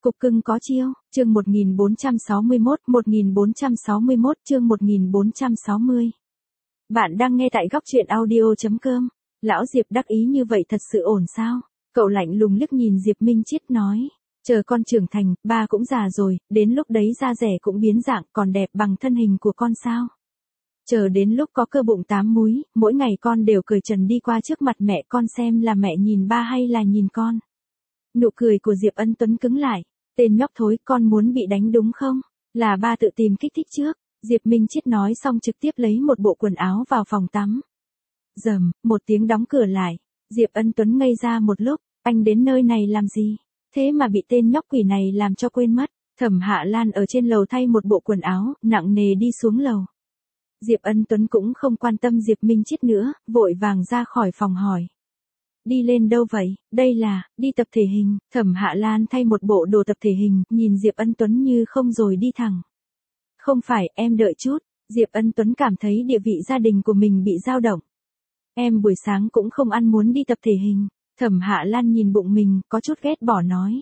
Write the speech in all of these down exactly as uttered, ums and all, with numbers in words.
Cục cưng có chiêu, chương một nghìn bốn trăm sáu mươi mốt, một nghìn bốn trăm sáu mươi mốt chương một nghìn bốn trăm sáu mươi. Bạn đang nghe tại góc truyện audio.com. Lão Diệp đắc ý như vậy thật sự ổn sao? Cậu lạnh lùng liếc nhìn Diệp Minh Chiết nói. Chờ con trưởng thành, ba cũng già rồi, đến lúc đấy da rẻ cũng biến dạng còn đẹp bằng thân hình của con sao? Chờ đến lúc có cơ bụng tám múi, mỗi ngày con đều cởi trần đi qua trước mặt mẹ con xem là mẹ nhìn ba hay là nhìn con. Nụ cười của Diệp Ân Tuấn cứng lại. Tên nhóc thối, con muốn bị đánh đúng không? Là ba tự tìm kích thích trước. Diệp Minh Chiết nói xong trực tiếp lấy một bộ quần áo vào phòng tắm. Rầm, một tiếng đóng cửa lại. Diệp Ân Tuấn ngây ra một lúc, anh đến nơi này làm gì? Thế mà bị tên nhóc quỷ này làm cho quên mất. Thẩm Hạ Lan ở trên lầu thay một bộ quần áo, nặng nề đi xuống lầu. Diệp Ân Tuấn cũng không quan tâm Diệp Minh Chiết nữa, vội vàng ra khỏi phòng hỏi. Đi lên đâu vậy? Đây là, đi tập thể hình. Thẩm Hạ Lan thay một bộ đồ tập thể hình, nhìn Diệp Ân Tuấn như không rồi đi thẳng. Không phải, em đợi chút. Diệp Ân Tuấn cảm thấy địa vị gia đình của mình bị dao động. Em buổi sáng cũng không ăn muốn đi tập thể hình. Thẩm Hạ Lan nhìn bụng mình, có chút ghét bỏ nói.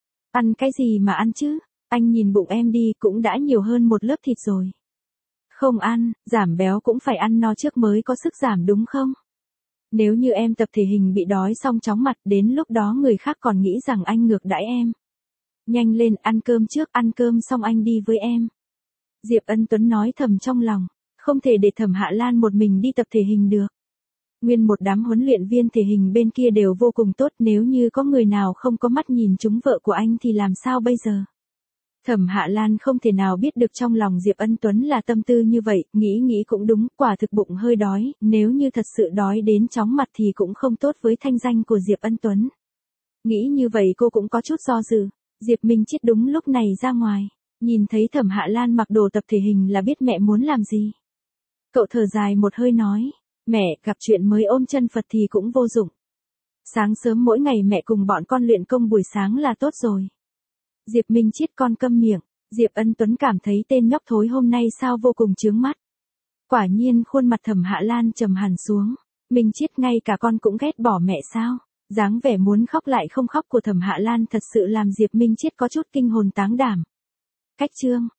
Ăn cái gì mà ăn chứ? Anh nhìn bụng em đi, cũng đã nhiều hơn một lớp thịt rồi. Không ăn, giảm béo cũng phải ăn no trước mới có sức giảm đúng không? Nếu như em tập thể hình bị đói xong chóng mặt, đến lúc đó người khác còn nghĩ rằng anh ngược đãi em. Nhanh lên, ăn cơm trước, ăn cơm xong anh đi với em. Diệp Ân Tuấn nói thầm trong lòng, không thể để Thẩm Hạ Lan một mình đi tập thể hình được. Nguyên một đám huấn luyện viên thể hình bên kia đều vô cùng tốt, nếu như có người nào không có mắt nhìn trúng vợ của anh thì làm sao bây giờ? Thẩm Hạ Lan không thể nào biết được trong lòng Diệp Ân Tuấn là tâm tư như vậy, nghĩ nghĩ cũng đúng, quả thực bụng hơi đói, nếu như thật sự đói đến chóng mặt thì cũng không tốt với thanh danh của Diệp Ân Tuấn. Nghĩ như vậy cô cũng có chút do dự. Diệp Minh Chiết đúng lúc này ra ngoài, nhìn thấy Thẩm Hạ Lan mặc đồ tập thể hình là biết mẹ muốn làm gì. Cậu thở dài một hơi nói, mẹ, gặp chuyện mới ôm chân Phật thì cũng vô dụng. Sáng sớm mỗi ngày mẹ cùng bọn con luyện công buổi sáng là tốt rồi. Diệp Minh Chiết con câm miệng, Diệp Ân Tuấn cảm thấy tên nhóc thối hôm nay sao vô cùng chướng mắt. Quả nhiên khuôn mặt Thẩm Hạ Lan trầm hẳn xuống, Minh Chiết ngay cả con cũng ghét bỏ mẹ sao? Dáng vẻ muốn khóc lại không khóc của Thẩm Hạ Lan thật sự làm Diệp Minh Chiết có chút kinh hồn táng đảm. Cách chương,